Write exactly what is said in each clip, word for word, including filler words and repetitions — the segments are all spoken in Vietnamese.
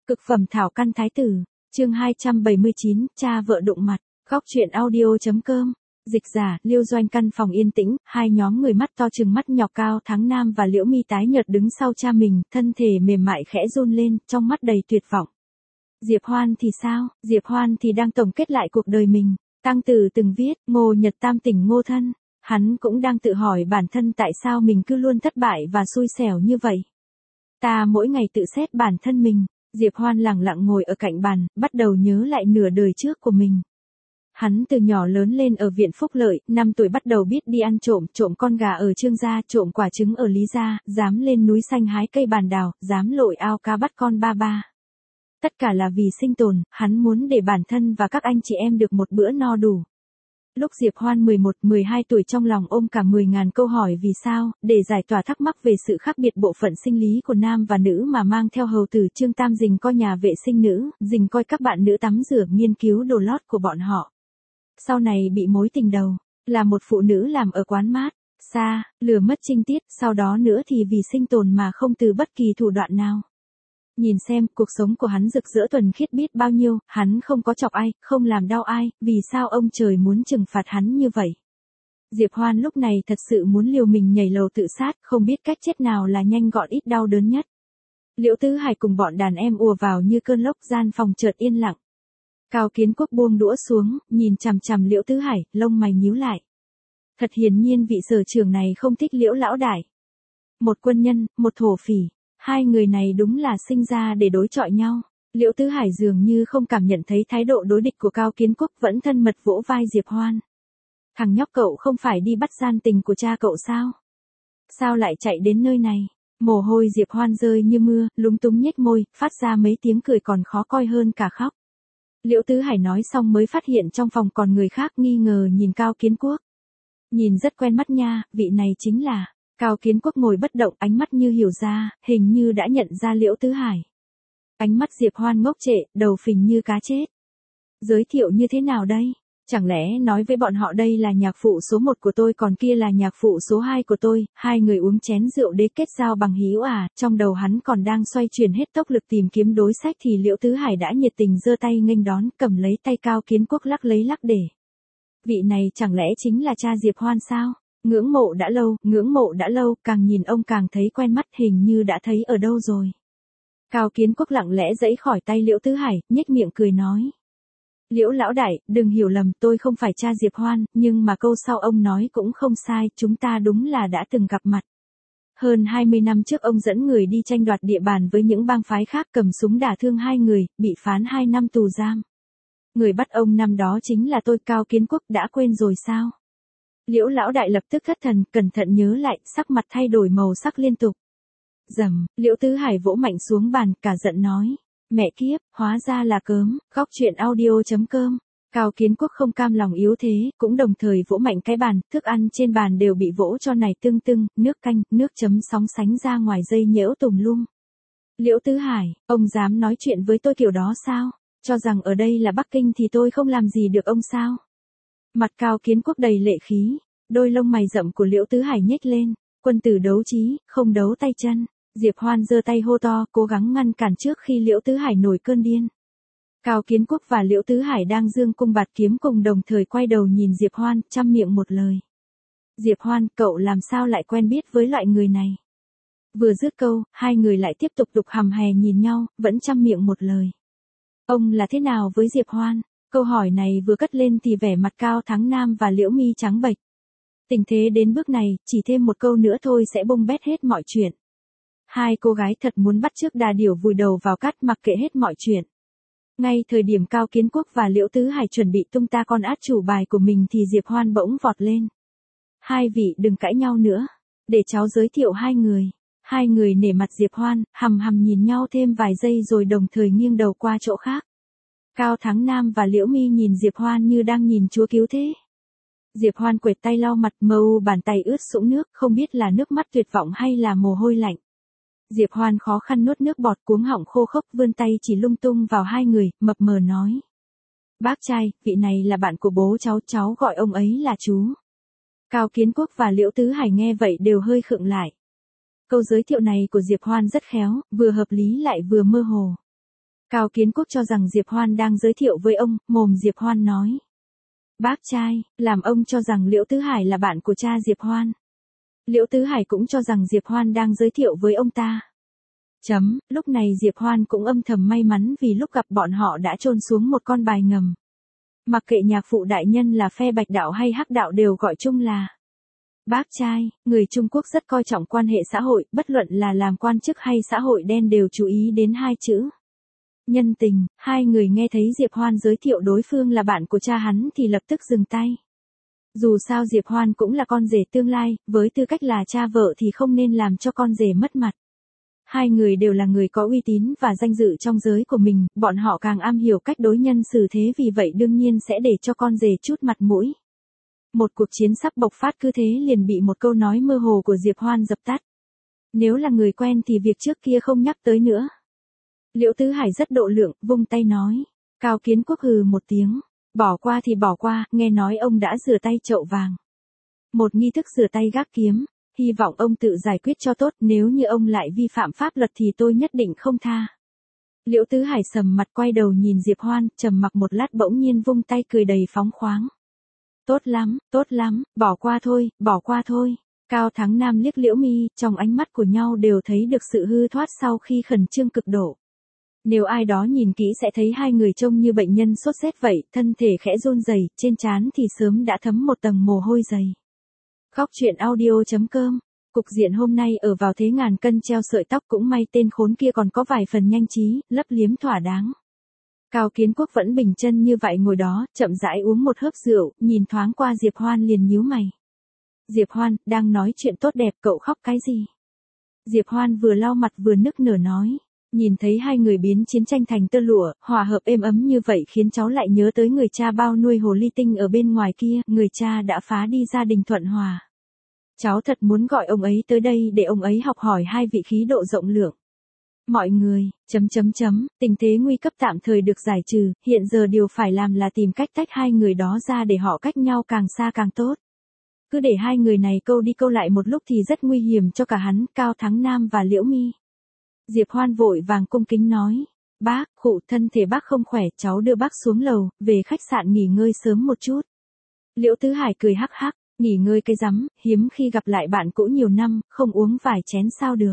Cực phẩm thảo căn thái tử, chương hai trăm bảy mươi chín, cha vợ đụng mặt, góc truyện audio.com, dịch giả, Liêu Doanh. Căn phòng yên tĩnh, hai nhóm người mắt to trừng mắt nhọc. Cao Thắng Nam và Liễu Mi tái nhợt đứng sau cha mình, thân thể mềm mại khẽ run lên, trong mắt đầy tuyệt vọng. Diệp Hoan thì sao? Diệp Hoan thì đang tổng kết lại cuộc đời mình. Tăng Tử từng viết, Ngô Nhật tam tỉnh ngô thân. Hắn cũng đang tự hỏi bản thân tại sao mình cứ luôn thất bại và xui xẻo như vậy. Ta mỗi ngày tự xét bản thân mình. Diệp Hoan lặng lặng ngồi ở cạnh bàn, bắt đầu nhớ lại nửa đời trước của mình. Hắn từ nhỏ lớn lên ở viện Phúc Lợi, năm tuổi bắt đầu biết đi ăn trộm, trộm con gà ở Trương gia, trộm quả trứng ở Lý gia, dám lên núi xanh hái cây bàn đào, dám lội ao cá bắt con ba ba. Tất cả là vì sinh tồn, hắn muốn để bản thân và các anh chị em được một bữa no đủ. Lúc Diệp Hoan mười một, mười hai tuổi trong lòng ôm cả mười ngàn câu hỏi vì sao, để giải tỏa thắc mắc về sự khác biệt bộ phận sinh lý của nam và nữ mà mang theo hầu tử Trương Tam dình coi nhà vệ sinh nữ, dình coi các bạn nữ tắm rửa, nghiên cứu đồ lót của bọn họ. Sau này bị mối tình đầu, là một phụ nữ làm ở quán mát, xa, lừa mất trinh tiết, sau đó nữa thì vì sinh tồn mà không từ bất kỳ thủ đoạn nào. Nhìn xem, cuộc sống của hắn rực rỡ thuần khiết biết bao nhiêu, hắn không có chọc ai, không làm đau ai, vì sao ông trời muốn trừng phạt hắn như vậy? Diệp Hoan lúc này thật sự muốn liều mình nhảy lầu tự sát, không biết cách chết nào là nhanh gọn ít đau đớn nhất. Liễu Tứ Hải cùng bọn đàn em ùa vào như cơn lốc, gian phòng chợt yên lặng. Cao Kiến Quốc buông đũa xuống, nhìn chằm chằm Liễu Tứ Hải, lông mày nhíu lại. Thật hiển nhiên vị sở trưởng này không thích Liễu lão đại. Một quân nhân, một thổ phỉ. Hai người này đúng là sinh ra để đối chọi nhau. Liễu Tứ Hải dường như không cảm nhận thấy thái độ đối địch của Cao Kiến Quốc, vẫn thân mật vỗ vai Diệp Hoan. Thằng nhóc cậu không phải đi bắt gian tình của cha cậu sao? Sao lại chạy đến nơi này? Mồ hôi Diệp Hoan rơi như mưa, lúng túng nhếch môi, phát ra mấy tiếng cười còn khó coi hơn cả khóc. Liễu Tứ Hải nói xong mới phát hiện trong phòng còn người khác, nghi ngờ nhìn Cao Kiến Quốc. Nhìn rất quen mắt nha, vị này chính là... Cao Kiến Quốc ngồi bất động, ánh mắt như hiểu ra, hình như đã nhận ra Liễu Tứ Hải. Ánh mắt Diệp Hoan ngốc trệ, đầu phình như cá chết. Giới thiệu như thế nào đây? Chẳng lẽ nói với bọn họ đây là nhạc phụ số một của tôi còn kia là nhạc phụ số hai của tôi, hai người uống chén rượu đế kết giao bằng hữu à? Trong đầu hắn còn đang xoay chuyển hết tốc lực tìm kiếm đối sách thì Liễu Tứ Hải đã nhiệt tình giơ tay nghênh đón, cầm lấy tay Cao Kiến Quốc lắc lấy lắc để. Vị này chẳng lẽ chính là cha Diệp Hoan sao? Ngưỡng mộ đã lâu, ngưỡng mộ đã lâu, càng nhìn ông càng thấy quen mắt, hình như đã thấy ở đâu rồi. Cao Kiến Quốc lặng lẽ giãy khỏi tay Liễu Tứ Hải, nhếch miệng cười nói. Liễu lão đại, đừng hiểu lầm, tôi không phải cha Diệp Hoan, nhưng mà câu sau ông nói cũng không sai, chúng ta đúng là đã từng gặp mặt. Hơn hai mươi năm trước ông dẫn người đi tranh đoạt địa bàn với những bang phái khác, cầm súng đả thương hai người, bị phán hai năm tù giam. Người bắt ông năm đó chính là tôi. Cao Kiến Quốc đã quên rồi sao? Liễu lão đại lập tức thất thần, cẩn thận nhớ lại, sắc mặt thay đổi màu sắc liên tục. Rầm, Liễu Tứ Hải vỗ mạnh xuống bàn, cả giận nói. Mẹ kiếp, hóa ra là cớm, góc truyện audio.com. Cao Kiến Quốc không cam lòng yếu thế, cũng đồng thời vỗ mạnh cái bàn, thức ăn trên bàn đều bị vỗ cho này tưng tưng, nước canh, nước chấm sóng sánh ra ngoài dây nhễu tùm lum. Liễu Tứ Hải, ông dám nói chuyện với tôi kiểu đó sao? Cho rằng ở đây là Bắc Kinh thì tôi không làm gì được ông sao? Mặt Cao Kiến Quốc đầy lệ khí, đôi lông mày rậm của Liễu Tứ Hải nhếch lên, quân tử đấu trí, không đấu tay chân. Diệp Hoan giơ tay hô to, cố gắng ngăn cản trước khi Liễu Tứ Hải nổi cơn điên. Cao Kiến Quốc và Liễu Tứ Hải đang giương cung bạt kiếm cùng đồng thời quay đầu nhìn Diệp Hoan, chăm miệng một lời. Diệp Hoan, cậu làm sao lại quen biết với loại người này? Vừa dứt câu, hai người lại tiếp tục đục hằm hè nhìn nhau, vẫn chăm miệng một lời. Ông là thế nào với Diệp Hoan? Câu hỏi này vừa cất lên thì vẻ mặt Cao Thắng Nam và Liễu Mi trắng bệch. Tình thế đến bước này, chỉ thêm một câu nữa thôi sẽ bung bét hết mọi chuyện. Hai cô gái thật muốn bắt chước đà điểu vùi đầu vào cát mặc kệ hết mọi chuyện. Ngay thời điểm Cao Kiến Quốc và Liễu Tứ Hải chuẩn bị tung ta con át chủ bài của mình thì Diệp Hoan bỗng vọt lên. Hai vị đừng cãi nhau nữa, để cháu giới thiệu hai người. Hai người nể mặt Diệp Hoan, hằm hằm nhìn nhau thêm vài giây rồi đồng thời nghiêng đầu qua chỗ khác. Cao Thắng Nam và Liễu Mi nhìn Diệp Hoan như đang nhìn chúa cứu thế. Diệp Hoan quệt tay lau mặt, mờ u bàn tay ướt sũng nước, không biết là nước mắt tuyệt vọng hay là mồ hôi lạnh. Diệp Hoan khó khăn nuốt nước bọt, cuống họng khô khốc, vươn tay chỉ lung tung vào hai người, mập mờ nói. Bác trai, vị này là bạn của bố cháu, cháu gọi ông ấy là chú. Cao Kiến Quốc và Liễu Tứ Hải nghe vậy đều hơi khựng lại. Câu giới thiệu này của Diệp Hoan rất khéo, vừa hợp lý lại vừa mơ hồ. Cao Kiến Quốc cho rằng Diệp Hoan đang giới thiệu với ông, mồm Diệp Hoan nói. Bác trai, làm ông cho rằng Liễu Tứ Hải là bạn của cha Diệp Hoan. Liễu Tứ Hải cũng cho rằng Diệp Hoan đang giới thiệu với ông ta. Chấm, lúc này Diệp Hoan cũng âm thầm may mắn vì lúc gặp bọn họ đã chôn xuống một con bài ngầm. Mặc kệ nhạc phụ đại nhân là phe Bạch đạo hay Hắc đạo đều gọi chung là bác trai. Người Trung Quốc rất coi trọng quan hệ xã hội, bất luận là làm quan chức hay xã hội đen đều chú ý đến hai chữ nhân tình. Hai người nghe thấy Diệp Hoan giới thiệu đối phương là bạn của cha hắn thì lập tức dừng tay. Dù sao Diệp Hoan cũng là con rể tương lai, với tư cách là cha vợ thì không nên làm cho con rể mất mặt. Hai người đều là người có uy tín và danh dự trong giới của mình, bọn họ càng am hiểu cách đối nhân xử thế, vì vậy đương nhiên sẽ để cho con rể chút mặt mũi. Một cuộc chiến sắp bộc phát cứ thế liền bị một câu nói mơ hồ của Diệp Hoan dập tắt. Nếu là người quen thì việc trước kia không nhắc tới nữa. Liễu Tứ Hải rất độ lượng, vung tay nói. Cao Kiến Quốc hừ một tiếng. Bỏ qua thì bỏ qua, nghe nói ông đã rửa tay chậu vàng. Một nghi thức rửa tay gác kiếm, hy vọng ông tự giải quyết cho tốt, nếu như ông lại vi phạm pháp luật thì tôi nhất định không tha. Liễu Tứ Hải sầm mặt quay đầu nhìn Diệp Hoan, trầm mặc một lát bỗng nhiên vung tay cười đầy phóng khoáng. Tốt lắm, tốt lắm, bỏ qua thôi, bỏ qua thôi. Cao Thắng Nam liếc Liễu Mi, trong ánh mắt của nhau đều thấy được sự hư thoát sau khi khẩn trương cực độ. Nếu ai đó nhìn kỹ sẽ thấy hai người trông như bệnh nhân sốt rét vậy, thân thể khẽ run rẩy, trên trán thì sớm đã thấm một tầng mồ hôi dày. Khóc chuyện audio chấm com. Cục diện hôm nay ở vào thế ngàn cân treo sợi tóc, cũng may tên khốn kia còn có vài phần nhanh trí, lấp liếm thỏa đáng. Cao Kiến Quốc vẫn bình chân như vậy ngồi đó, chậm rãi uống một hớp rượu, nhìn thoáng qua Diệp Hoan liền nhíu mày. Diệp Hoan, đang nói chuyện tốt đẹp, cậu khóc cái gì? Diệp Hoan vừa lau mặt vừa nức nở nói. Nhìn thấy hai người biến chiến tranh thành tơ lụa, hòa hợp êm ấm như vậy khiến cháu lại nhớ tới người cha bao nuôi hồ ly tinh ở bên ngoài kia, người cha đã phá đi gia đình thuận hòa. Cháu thật muốn gọi ông ấy tới đây để ông ấy học hỏi hai vị khí độ rộng lượng. Mọi người, chấm chấm chấm, tình thế nguy cấp tạm thời được giải trừ, hiện giờ điều phải làm là tìm cách tách hai người đó ra để họ cách nhau càng xa càng tốt. Cứ để hai người này câu đi câu lại một lúc thì rất nguy hiểm cho cả hắn, Cao Thắng Nam và Liễu Mi. Diệp Hoan vội vàng cung kính nói. Bác, khụ, thân thể bác không khỏe, cháu đưa bác xuống lầu, về khách sạn nghỉ ngơi sớm một chút. Liễu Tứ Hải cười hắc hắc, nghỉ ngơi cái rắm, hiếm khi gặp lại bạn cũ nhiều năm, không uống vài chén sao được.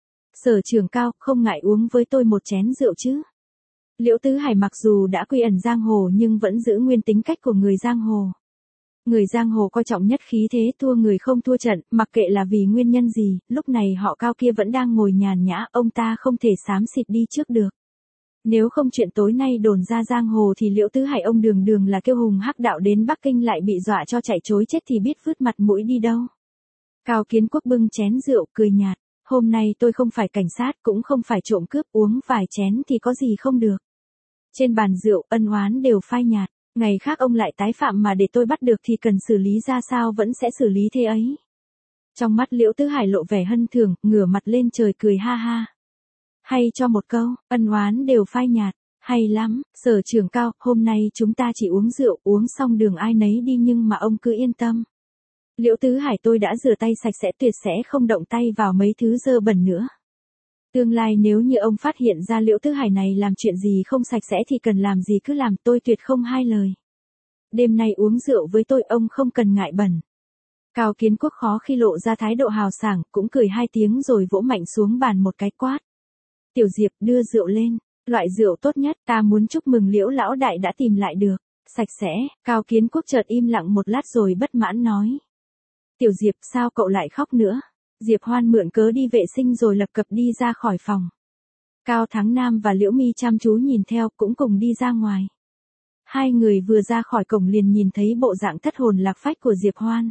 Sở Trường Cao, không ngại uống với tôi một chén rượu chứ. Liễu Tứ Hải mặc dù đã quy ẩn giang hồ nhưng vẫn giữ nguyên tính cách của người giang hồ. Người giang hồ coi trọng nhất khí thế, thua người không thua trận, mặc kệ là vì nguyên nhân gì, lúc này họ Cao kia vẫn đang ngồi nhàn nhã, ông ta không thể xám xịt đi trước được. Nếu không chuyện tối nay đồn ra giang hồ thì Liễu Tứ Hải ông đường đường là kiêu hùng Hắc đạo đến Bắc Kinh lại bị dọa cho chạy trối chết thì biết vứt mặt mũi đi đâu. Cao Kiến Quốc bưng chén rượu cười nhạt, hôm nay tôi không phải cảnh sát cũng không phải trộm cướp, uống vài chén thì có gì không được. Trên bàn rượu ân oán đều phai nhạt. Ngày khác ông lại tái phạm mà để tôi bắt được thì cần xử lý ra sao vẫn sẽ xử lý thế ấy. Trong mắt Liễu Tứ Hải lộ vẻ hân thường, ngửa mặt lên trời cười ha ha. Hay cho một câu, ân oán đều phai nhạt, hay lắm, Sở Trường Cao, hôm nay chúng ta chỉ uống rượu, uống xong đường ai nấy đi nhưng mà ông cứ yên tâm. Liễu Tứ Hải tôi đã rửa tay sạch sẽ, tuyệt sẽ không động tay vào mấy thứ dơ bẩn nữa. Tương lai nếu như ông phát hiện ra Liễu Tứ Hải này làm chuyện gì không sạch sẽ thì cần làm gì cứ làm, tôi tuyệt không hai lời. Đêm nay uống rượu với tôi, ông không cần ngại bẩn. Cao Kiến Quốc khó khi lộ ra thái độ hào sảng, cũng cười hai tiếng rồi vỗ mạnh xuống bàn một cái quát. Tiểu Diệp, đưa rượu lên, loại rượu tốt nhất, ta muốn chúc mừng Liễu lão đại đã tìm lại được, sạch sẽ. Cao Kiến Quốc chợt im lặng một lát rồi bất mãn nói. Tiểu Diệp, sao cậu lại khóc nữa? Diệp Hoan mượn cớ đi vệ sinh rồi lập cập đi ra khỏi phòng. Cao Thắng Nam và Liễu Mi chăm chú nhìn theo, cũng cùng đi ra ngoài. Hai người vừa ra khỏi cổng liền nhìn thấy bộ dạng thất hồn lạc phách của Diệp Hoan.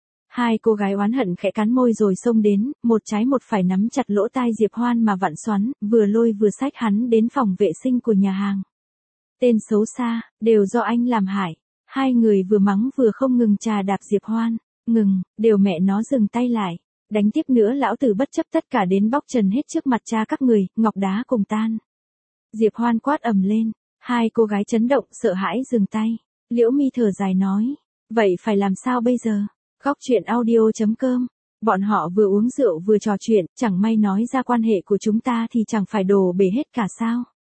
Hai cô gái oán hận khẽ cắn môi rồi xông đến, một trái một phải nắm chặt lỗ tai Diệp Hoan mà vặn xoắn, vừa lôi vừa xách hắn đến phòng vệ sinh của nhà hàng. Tên xấu xa, đều do anh làm hại. Hai người vừa mắng vừa không ngừng chà đạp Diệp Hoan. Ngừng, đều mẹ nó dừng tay lại. Đánh tiếp nữa lão tử bất chấp tất cả đến bóc trần hết trước mặt cha các người, ngọc đá cùng tan. Diệp Hoan quát ầm lên, hai cô gái chấn động sợ hãi dừng tay. Liễu Mi thở dài nói, vậy phải làm sao bây giờ? Khóc chuyện audio chấm com. Bọn họ vừa uống rượu vừa trò chuyện, chẳng may nói ra quan hệ của chúng ta thì chẳng phải đổ bể hết cả sao?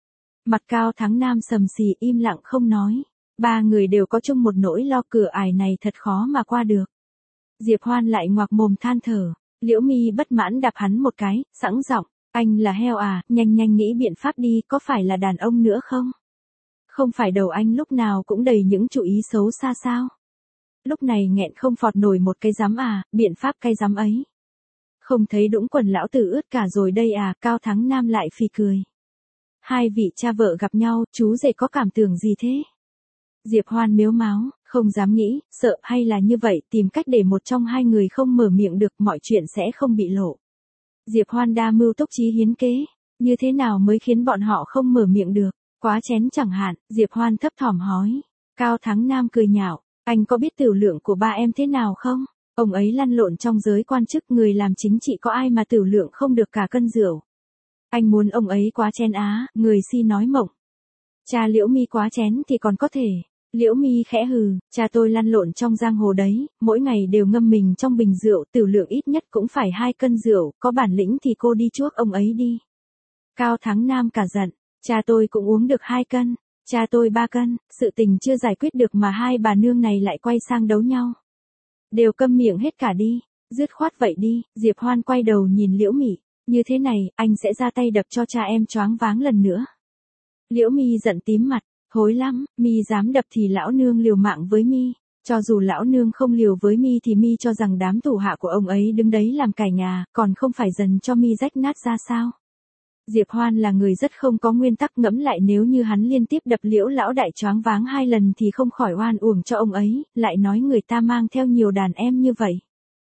Mặt Cao Thắng Nam sầm xì im lặng không nói. Ba người đều có chung một nỗi lo cửa ải này thật khó mà qua được. Diệp Hoan lại ngoạc mồm than thở. Liễu Mi bất mãn đạp hắn một cái, sẵn giọng, anh là heo à, nhanh nhanh nghĩ biện pháp đi, có phải là đàn ông nữa không? Không phải đầu anh lúc nào cũng đầy những chủ ý xấu xa sao? Lúc này nghẹn không phọt nổi một cái rắm à, biện pháp cái rắm ấy. Không thấy đũng quần lão tử ướt cả rồi đây à, Cao Thắng Nam lại phì cười. Hai vị cha vợ gặp nhau, chú rể có cảm tưởng gì thế? Diệp Hoan mếu máo, không dám nghĩ, sợ hay là như vậy, tìm cách để một trong hai người không mở miệng được, mọi chuyện sẽ không bị lộ. Diệp Hoan đa mưu túc trí hiến kế, như thế nào mới khiến bọn họ không mở miệng được, quá chén chẳng hạn, Diệp Hoan thấp thỏm hói. Cao Thắng Nam cười nhạo, anh có biết tiểu lượng của ba em thế nào không? Ông ấy lăn lộn trong giới quan chức, người làm chính trị có ai mà tiểu lượng không được cả cân rượu. Anh muốn ông ấy quá chén á, người si nói mộng. Cha Liễu Mi quá chén thì còn có thể. Liễu Mi khẽ hừ, cha tôi lăn lộn trong giang hồ đấy, mỗi ngày đều ngâm mình trong bình rượu, tiểu lượng ít nhất cũng phải hai cân rượu, có bản lĩnh thì cô đi chuốc ông ấy đi. Cao Thắng Nam cả giận, cha tôi cũng uống được hai cân, cha tôi ba cân, sự tình chưa giải quyết được mà hai bà nương này lại quay sang đấu nhau. Đều câm miệng hết cả đi, dứt khoát vậy đi, Diệp Hoan quay đầu nhìn Liễu Mi, như thế này, anh sẽ ra tay đập cho cha em choáng váng lần nữa. Liễu Mi giận tím mặt. Hối lắm, Mi dám đập thì lão nương liều mạng với Mi, cho dù lão nương không liều với Mi thì Mi cho rằng đám thủ hạ của ông ấy đứng đấy làm cải ngà, còn không phải dần cho Mi rách nát ra sao? Diệp Hoan là người rất không có nguyên tắc, ngẫm lại nếu như hắn liên tiếp đập Liễu lão đại choáng váng hai lần thì không khỏi oan uổng cho ông ấy, lại nói người ta mang theo nhiều đàn em như vậy.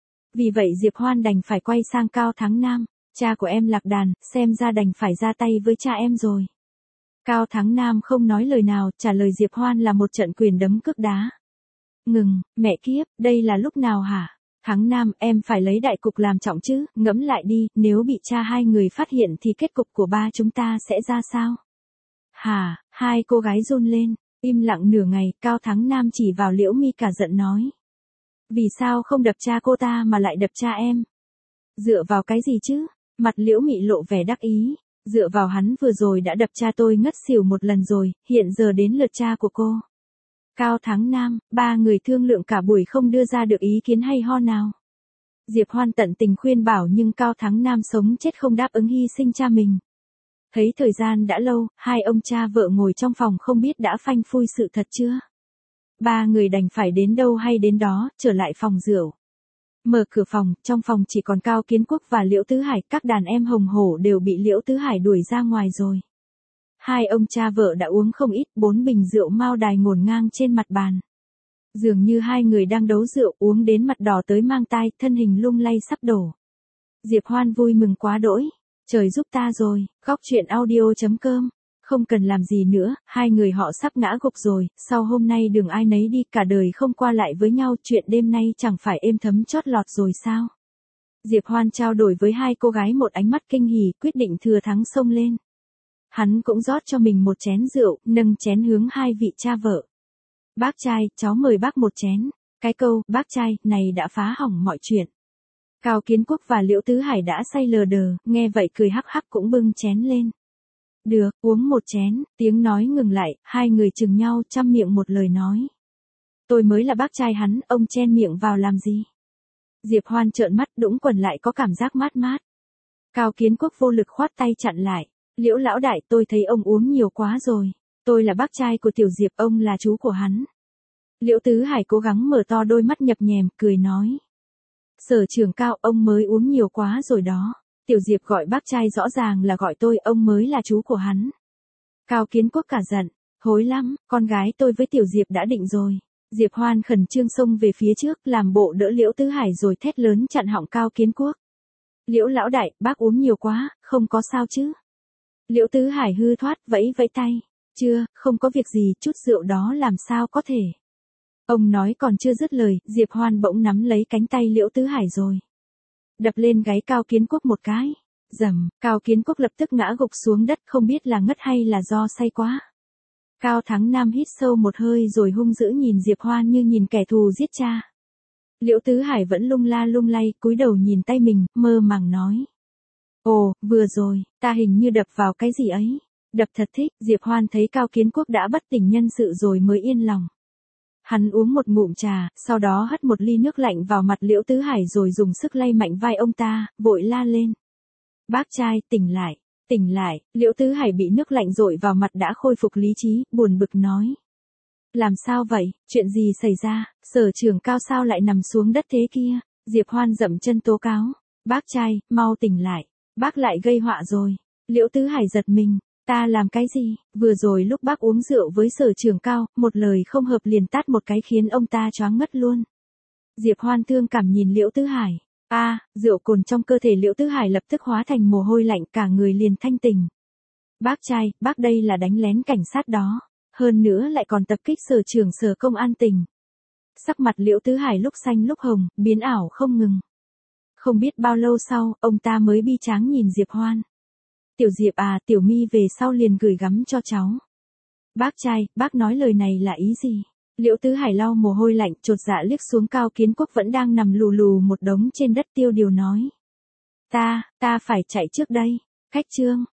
Vì vậy Diệp Hoan đành phải quay sang Cao Thắng Nam, cha của em lạc đàn, xem ra đành phải ra tay với cha em rồi. Cao Thắng Nam không nói lời nào, trả lời Diệp Hoan là một trận quyền đấm cước đá. Ngừng, mẹ kiếp, đây là lúc nào hả? Thắng Nam, em phải lấy đại cục làm trọng chứ, ngẫm lại đi, nếu bị cha hai người phát hiện thì kết cục của ba chúng ta sẽ ra sao? Hả, hai cô gái run lên, im lặng nửa ngày, Cao Thắng Nam chỉ vào Liễu Mi cả giận nói. Vì sao không đập cha cô ta mà lại đập cha em? Dựa vào cái gì chứ? Mặt Liễu Mi lộ vẻ đắc ý. Dựa vào hắn vừa rồi đã đập cha tôi ngất xỉu một lần rồi, hiện giờ đến lượt cha của cô. Cao Thắng Nam, ba người thương lượng cả buổi không đưa ra được ý kiến hay ho nào. Diệp Hoan tận tình khuyên bảo nhưng Cao Thắng Nam sống chết không đáp ứng hy sinh cha mình. Thấy thời gian đã lâu, hai ông cha vợ ngồi trong phòng không biết đã phanh phui sự thật chưa. Ba người đành phải đến đâu hay đến đó, trở lại phòng rượu. Mở cửa phòng, trong phòng chỉ còn Cao Kiến Quốc và Liễu Tứ Hải, các đàn em hồng hổ đều bị Liễu Tứ Hải đuổi ra ngoài rồi. Hai ông cha vợ đã uống không ít, bốn bình rượu mao đài ngổn ngang trên mặt bàn. Dường như hai người đang đấu rượu, uống đến mặt đỏ tới mang tai, thân hình lung lay sắp đổ. Diệp Hoan vui mừng quá đỗi. Trời giúp ta rồi, góc truyện audio chấm com. Không cần làm gì nữa, hai người họ sắp ngã gục rồi, sau hôm nay đường ai nấy đi, cả đời không qua lại với nhau, chuyện đêm nay chẳng phải êm thấm chót lọt rồi sao? Diệp Hoan trao đổi với hai cô gái một ánh mắt kinh hỉ, quyết định thừa thắng xông lên. Hắn cũng rót cho mình một chén rượu, nâng chén hướng hai vị cha vợ. Bác trai, cháu mời bác một chén. Cái câu, bác trai, này đã phá hỏng mọi chuyện. Cao Kiến Quốc và Liễu Tứ Hải đã say lờ đờ, nghe vậy cười hắc hắc cũng bưng chén lên. Được, uống một chén, tiếng nói ngừng lại, hai người chừng nhau chăm miệng một lời nói. Tôi mới là bác trai hắn, ông chen miệng vào làm gì? Diệp Hoan trợn mắt, đũng quần lại có cảm giác mát mát. Cao Kiến Quốc vô lực khoát tay chặn lại. Liễu lão đại, tôi thấy ông uống nhiều quá rồi. Tôi là bác trai của Tiểu Diệp, ông là chú của hắn. Liễu Tứ Hải cố gắng mở to đôi mắt nhập nhèm, cười nói. Sở trưởng Cao, ông mới uống nhiều quá rồi đó. Tiểu Diệp gọi bác trai rõ ràng là gọi tôi, ông mới là chú của hắn. Cao Kiến Quốc cả giận, hối lắm, con gái tôi với Tiểu Diệp đã định rồi. Diệp Hoan khẩn trương xông về phía trước, làm bộ đỡ Liễu Tứ Hải rồi thét lớn chặn họng Cao Kiến Quốc. Liễu lão đại, bác uống nhiều quá, không có sao chứ? Liễu Tứ Hải hư thoát, vẫy vẫy tay. Chưa, không có việc gì, chút rượu đó làm sao có thể. Ông nói còn chưa dứt lời, Diệp Hoan bỗng nắm lấy cánh tay Liễu Tứ Hải rồi. Đập lên gáy Cao Kiến Quốc một cái. Dầm, Cao Kiến Quốc lập tức ngã gục xuống đất, không biết là ngất hay là do say quá. Cao Thắng Nam hít sâu một hơi rồi hung dữ nhìn Diệp Hoan như nhìn kẻ thù giết cha. Liễu Tứ Hải vẫn lung la lung lay, cúi đầu nhìn tay mình, mơ màng nói. Ồ, vừa rồi, ta hình như đập vào cái gì ấy. Đập thật thích, Diệp Hoan thấy Cao Kiến Quốc đã bất tỉnh nhân sự rồi mới yên lòng. Hắn uống một ngụm trà, sau đó hất một ly nước lạnh vào mặt Liễu Tứ Hải rồi dùng sức lay mạnh vai ông ta, vội la lên. Bác trai, tỉnh lại, tỉnh lại, Liễu Tứ Hải bị nước lạnh dội vào mặt đã khôi phục lý trí, buồn bực nói. Làm sao vậy, chuyện gì xảy ra, Sở trưởng Cao sao lại nằm xuống đất thế kia? Diệp Hoan dậm chân tố cáo. Bác trai, mau tỉnh lại, bác lại gây họa rồi. Liễu Tứ Hải giật mình. Ta làm cái gì, vừa rồi lúc bác uống rượu với Sở trưởng Cao, một lời không hợp liền tát một cái khiến ông ta choáng ngất luôn. Diệp Hoan thương cảm nhìn Liễu Tứ Hải. A, à, rượu cồn trong cơ thể Liễu Tứ Hải lập tức hóa thành mồ hôi lạnh, cả người liền thanh tỉnh. Bác trai, bác đây là đánh lén cảnh sát đó. Hơn nữa lại còn tập kích Sở trưởng Sở công an tỉnh. Sắc mặt Liễu Tứ Hải lúc xanh lúc hồng, biến ảo không ngừng. Không biết bao lâu sau, ông ta mới bi tráng nhìn Diệp Hoan. Tiểu Diệp à, Tiểu My về sau liền gửi gắm cho cháu. Bác trai, bác nói lời này là ý gì? Liễu Tứ Hải lau mồ hôi lạnh, chột dạ liếc xuống Cao Kiến Quốc vẫn đang nằm lù lù một đống trên đất tiêu điều nói. Ta, ta phải chạy trước đây. Khách Trương,